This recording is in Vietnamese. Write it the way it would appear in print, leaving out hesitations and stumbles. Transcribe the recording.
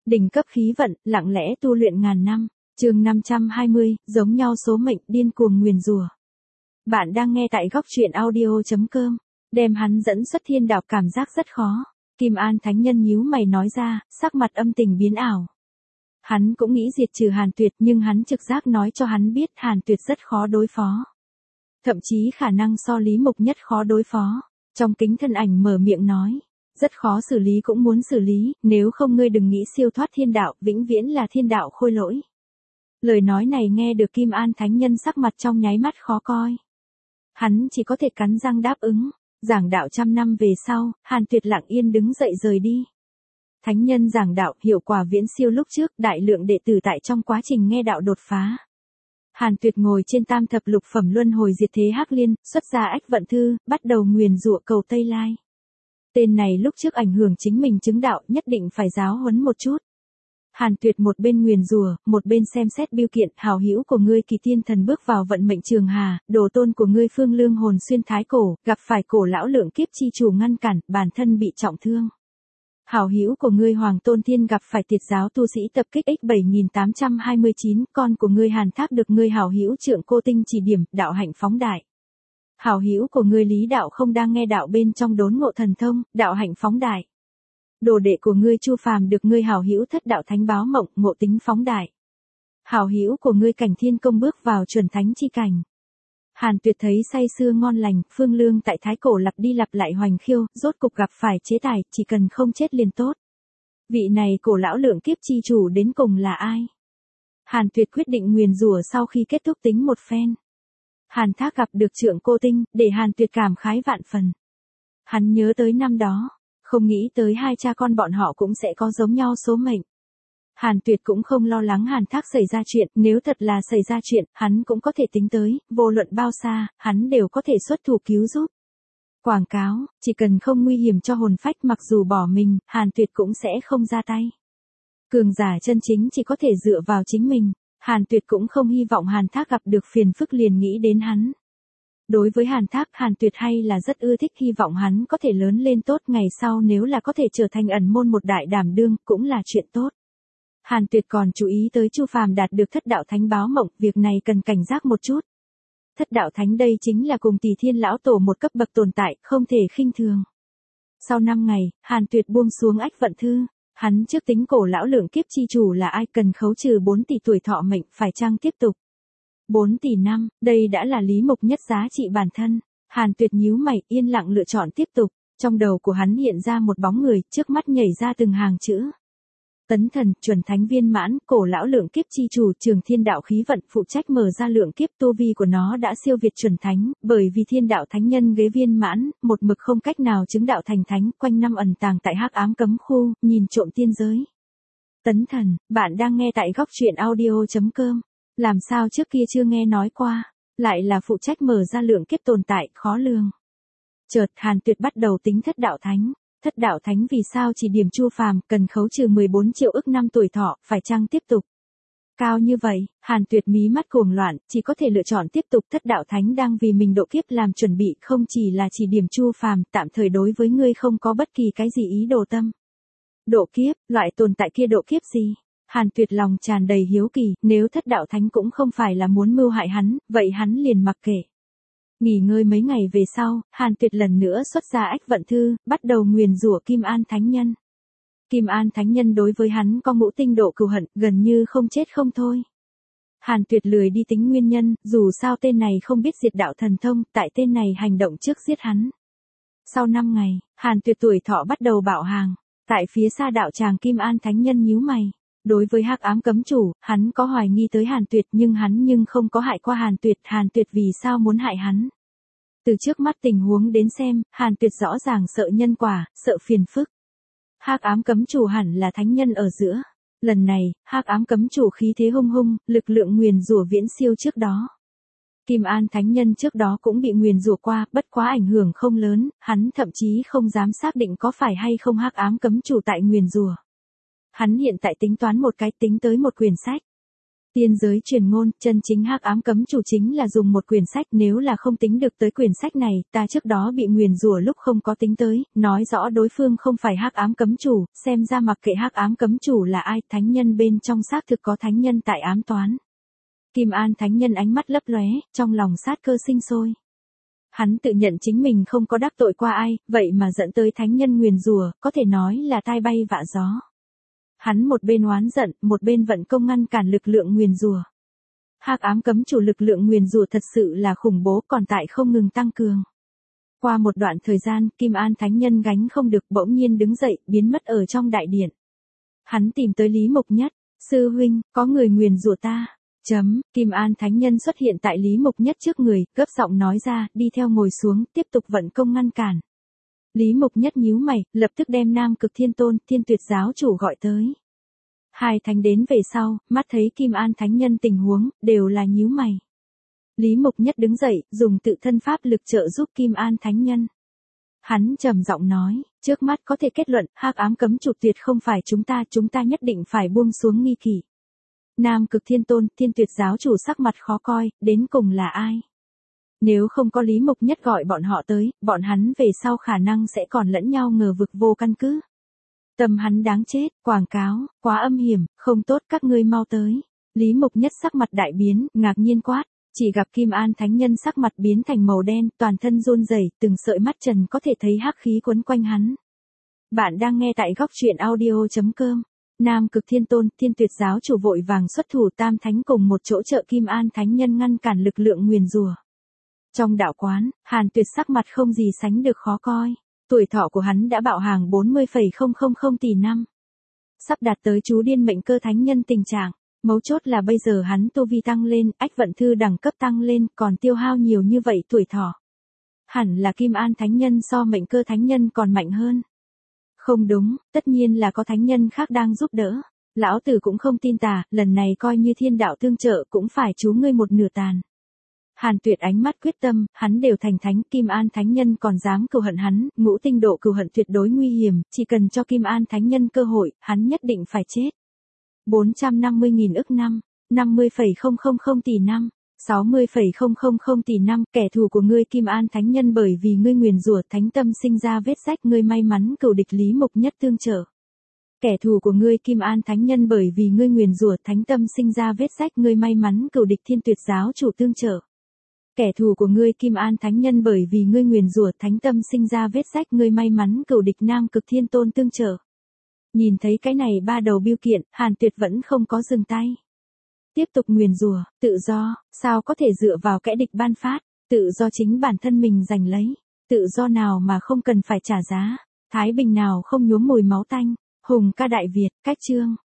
Đỉnh cấp khí vận, lặng lẽ tu luyện ngàn năm. Chương 520, giống nhau số mệnh, điên cuồng nguyền rủa. Bạn đang nghe tại góc truyện audio.com. Đem hắn dẫn xuất thiên đạo cảm giác rất khó. Kim An Thánh Nhân nhíu mày nói ra, sắc mặt âm tình biến ảo. Hắn cũng nghĩ diệt trừ Hàn Tuyệt, nhưng hắn trực giác nói cho hắn biết Hàn Tuyệt rất khó đối phó. Thậm chí khả năng so Lý Mục Nhất khó đối phó. Trong kính thân ảnh mở miệng nói, rất khó xử lý cũng muốn xử lý, nếu không ngươi đừng nghĩ siêu thoát thiên đạo, vĩnh viễn là thiên đạo khôi lỗi. Lời nói này nghe được Kim An Thánh Nhân sắc mặt trong nháy mắt khó coi. Hắn chỉ có thể cắn răng đáp ứng. Giảng đạo 100 năm về sau, Hàn Tuyệt lặng yên đứng dậy rời đi. Thánh Nhân giảng đạo hiệu quả viễn siêu lúc trước, đại lượng đệ tử tại trong quá trình nghe đạo đột phá. Hàn Tuyệt ngồi trên tam thập lục phẩm luân hồi diệt thế hắc liên, xuất ra ách vận thư, bắt đầu nguyền rủa cầu Tây Lai. Tên này lúc trước ảnh hưởng chính mình chứng đạo, nhất định phải giáo huấn một chút. Hàn Tuyệt một bên nguyền rủa, một bên xem xét biêu kiện, hảo hữu của ngươi Kỳ Tiên Thần bước vào vận mệnh trường hà, đồ tôn của ngươi Phương Lương hồn xuyên thái cổ, gặp phải cổ lão lượng kiếp chi chủ ngăn cản, bản thân bị trọng thương. Hảo hữu của ngươi Hoàng Tôn Thiên gặp phải Tiệt giáo tu sĩ tập kích X7829, con của ngươi Hàn Thác được ngươi hảo hữu Trượng Cô Tinh chỉ điểm, đạo hạnh phóng đại. Hảo hữu của ngươi Lý Đạo không đang nghe đạo bên trong đốn ngộ thần thông, đạo hạnh phóng đại. Đồ đệ của ngươi Chu Phàm được ngươi hảo hữu Thất Đạo Thánh báo mộng, ngộ tính phóng đại. Hảo hữu của ngươi Cảnh Thiên Công bước vào chuẩn thánh chi cảnh. Hàn Tuyệt thấy say sưa ngon lành, Phương Lương tại thái cổ lặp đi lặp lại hoành khiêu, rốt cục gặp phải chế tài, chỉ cần không chết liền tốt. Vị này cổ lão lượng kiếp chi chủ đến cùng là ai? Hàn Tuyệt quyết định nguyền rủa sau khi kết thúc tính một phen. Hàn Thác gặp được Trượng Cô Tinh, để Hàn Tuyệt cảm khái vạn phần. Hắn nhớ tới năm đó, không nghĩ tới hai cha con bọn họ cũng sẽ có giống nhau số mệnh. Hàn Tuyệt cũng không lo lắng Hàn Thác xảy ra chuyện, nếu thật là xảy ra chuyện, hắn cũng có thể tính tới, vô luận bao xa, hắn đều có thể xuất thủ cứu giúp. Quảng cáo, chỉ cần không nguy hiểm cho hồn phách mặc dù bỏ mình, Hàn Tuyệt cũng sẽ không ra tay. Cường giả chân chính chỉ có thể dựa vào chính mình, Hàn Tuyệt cũng không hy vọng Hàn Thác gặp được phiền phức liền nghĩ đến hắn. Đối với Hàn Thác, Hàn Tuyệt hay là rất ưa thích, hy vọng hắn có thể lớn lên tốt, ngày sau nếu là có thể trở thành ẩn môn một đại đảm đương, cũng là chuyện tốt. Hàn Tuyệt còn chú ý tới Chu Phàm đạt được Thất Đạo Thánh báo mộng, việc này cần cảnh giác một chút. Thất Đạo Thánh đây chính là cùng Tỷ Thiên lão tổ một cấp bậc tồn tại, không thể khinh thường. Sau 5 ngày, Hàn Tuyệt buông xuống ách vận thư, hắn trước tính cổ lão lượng kiếp chi chủ là ai, cần khấu trừ 4 tỷ tuổi thọ mệnh, phải chăng tiếp tục? 4 tỷ năm, đây đã là Lý Mục Nhất giá trị bản thân. Hàn Tuyệt nhíu mày, yên lặng lựa chọn tiếp tục. Trong đầu của hắn hiện ra một bóng người, trước mắt nhảy ra từng hàng chữ. Tấn thần, chuẩn thánh viên mãn, cổ lão lượng kiếp chi chủ, Trường Thiên đạo khí vận, phụ trách mở ra lượng kiếp, tu vi của nó đã siêu việt chuẩn thánh, bởi vì Thiên đạo thánh nhân ghế viên mãn, một mực không cách nào chứng đạo thành thánh, quanh năm ẩn tàng tại hắc ám cấm khu, nhìn trộm tiên giới. Tấn thần, bạn đang nghe tại góc truyện audio.com. Làm sao trước kia chưa nghe nói qua, lại là phụ trách mở ra lượng kiếp tồn tại, khó lường. Chợt Hàn Tuyệt bắt đầu tính Thất Đạo Thánh. Thất Đạo Thánh vì sao chỉ điểm Chu Phàm, cần khấu trừ 14 triệu ức năm tuổi thọ, phải chăng tiếp tục? Cao như vậy, Hàn Tuyệt mí mắt cuồng loạn, chỉ có thể lựa chọn tiếp tục. Thất Đạo Thánh đang vì mình độ kiếp làm chuẩn bị, không chỉ là chỉ điểm Chu Phàm, tạm thời đối với ngươi không có bất kỳ cái gì ý đồ tâm. Độ kiếp, loại tồn tại kia độ kiếp gì? Hàn Tuyệt lòng tràn đầy hiếu kỳ, nếu Thất Đạo Thánh cũng không phải là muốn mưu hại hắn, vậy hắn liền mặc kệ. Nghỉ ngơi mấy ngày về sau, Hàn Tuyệt lần nữa xuất ra ách vận thư, bắt đầu nguyền rủa Kim An Thánh Nhân. Kim An Thánh Nhân đối với hắn có ngũ tinh độ cừu hận, gần như không chết không thôi. Hàn Tuyệt lười đi tính nguyên nhân, dù sao tên này không biết diệt đạo thần thông, tại tên này hành động trước giết hắn. Sau 5 ngày, Hàn Tuyệt tuổi thọ bắt đầu bạo hàng, tại phía xa đạo tràng Kim An Thánh Nhân nhíu mày. Đối với hắc ám cấm chủ, hắn có hoài nghi tới Hàn Tuyệt, nhưng hắn không có hại qua Hàn Tuyệt vì sao muốn hại hắn? Từ trước mắt tình huống đến xem, Hàn Tuyệt rõ ràng sợ nhân quả, sợ phiền phức. Hắc ám cấm chủ hẳn là thánh nhân ở giữa. Lần này, hắc ám cấm chủ khí thế hung hung, lực lượng nguyền rủa viễn siêu trước đó. Kim An Thánh Nhân trước đó cũng bị nguyền rủa qua, bất quá ảnh hưởng không lớn, hắn thậm chí không dám xác định có phải hay không hắc ám cấm chủ tại nguyền rủa. Hắn hiện tại tính toán một cái, tính tới một quyển sách. Tiên giới truyền ngôn, chân chính hắc ám cấm chủ chính là dùng một quyển sách, nếu là không tính được tới quyển sách này, ta trước đó bị nguyền rủa lúc không có tính tới, nói rõ đối phương không phải hắc ám cấm chủ, xem ra mặc kệ hắc ám cấm chủ là ai, thánh nhân bên trong xác thực có thánh nhân tại ám toán. Kim An thánh nhân ánh mắt lấp lóe, trong lòng sát cơ sinh sôi. Hắn tự nhận chính mình không có đắc tội qua ai, vậy mà dẫn tới thánh nhân nguyền rủa, có thể nói là tai bay vạ gió. Hắn một bên oán giận, một bên vận công ngăn cản lực lượng nguyền rủa. Hắc ám cấm chủ lực lượng nguyền rủa thật sự là khủng bố, còn tại không ngừng tăng cường. Qua một đoạn thời gian, Kim An thánh nhân gánh không được, bỗng nhiên đứng dậy, biến mất ở trong đại điện. Hắn tìm tới Lý Mục Nhất, sư huynh, có người nguyền rủa ta. Kim An thánh nhân xuất hiện tại Lý Mục Nhất trước người, gấp giọng nói ra, đi theo ngồi xuống, tiếp tục vận công ngăn cản. Lý Mục Nhất nhíu mày, lập tức đem Nam Cực Thiên Tôn, Thiên Tuyệt giáo chủ gọi tới. Hai thánh đến về sau, mắt thấy Kim An thánh nhân tình huống, đều là nhíu mày. Lý Mục Nhất đứng dậy, dùng tự thân pháp lực trợ giúp Kim An thánh nhân. Hắn trầm giọng nói, trước mắt có thể kết luận, hắc ám cấm chủ tuyệt không phải chúng ta nhất định phải buông xuống nghi kỵ. Nam Cực Thiên Tôn, Thiên Tuyệt giáo chủ sắc mặt khó coi, đến cùng là ai? Nếu không có Lý Mục Nhất gọi bọn họ tới, bọn hắn về sau khả năng sẽ còn lẫn nhau ngờ vực vô căn cứ. Tâm hắn đáng chết, quảng cáo, quá âm hiểm, không tốt, các ngươi mau tới. Lý Mục Nhất sắc mặt đại biến, ngạc nhiên quát, chỉ gặp Kim An thánh nhân sắc mặt biến thành màu đen, toàn thân run rẩy, từng sợi mắt trần có thể thấy hắc khí quấn quanh hắn. Bạn đang nghe tại góc truyện audio.com. Nam Cực Thiên Tôn, Thiên Tuyệt giáo chủ vội vàng xuất thủ, tam thánh cùng một chỗ trợ Kim An thánh nhân ngăn cản lực lượng nguyền rủa. Trong đạo quán, Hàn Tuyệt sắc mặt không gì sánh được khó coi. Tuổi thọ của hắn đã bạo hàng 40,000 tỷ năm. Sắp đạt tới chú điên mệnh cơ thánh nhân tình trạng. Mấu chốt là bây giờ hắn tu vi tăng lên, ách vận thư đẳng cấp tăng lên, còn tiêu hao nhiều như vậy tuổi thọ. Hẳn là Kim An thánh nhân so mệnh cơ thánh nhân còn mạnh hơn. Không đúng, tất nhiên là có thánh nhân khác đang giúp đỡ. Lão tử cũng không tin tà, lần này coi như thiên đạo tương trợ cũng phải chú ngươi một nửa tàn. Hàn Tuyệt ánh mắt quyết tâm, hắn đều thành thánh, Kim An thánh nhân còn dám cừu hận hắn, ngũ tinh độ cừu hận tuyệt đối nguy hiểm, chỉ cần cho Kim An thánh nhân cơ hội, hắn nhất định phải chết. 450.000 ức năm, 50,000 tỷ năm, 60,000 tỷ năm, kẻ thù của ngươi Kim An thánh nhân bởi vì ngươi nguyền rủa thánh tâm sinh ra vết rách, ngươi may mắn cừu địch Lý Mục Nhất tương trợ. Kẻ thù của ngươi Kim An thánh nhân bởi vì ngươi nguyền rủa thánh tâm sinh ra vết rách, ngươi may mắn cừu địch Thiên Tuyệt giáo chủ tương trợ. Kẻ thù của ngươi Kim An thánh nhân bởi vì ngươi nguyền rủa thánh tâm sinh ra vết rách, ngươi may mắn cừu địch Nam Cực Thiên Tôn tương trợ. Nhìn thấy cái này ba đầu biêu kiện, Hàn Tuyệt vẫn không có dừng tay. Tiếp tục nguyền rủa, tự do, sao có thể dựa vào kẻ địch ban phát, tự do chính bản thân mình giành lấy, tự do nào mà không cần phải trả giá, thái bình nào không nhuốm mùi máu tanh, hùng ca Đại Việt, cách chương.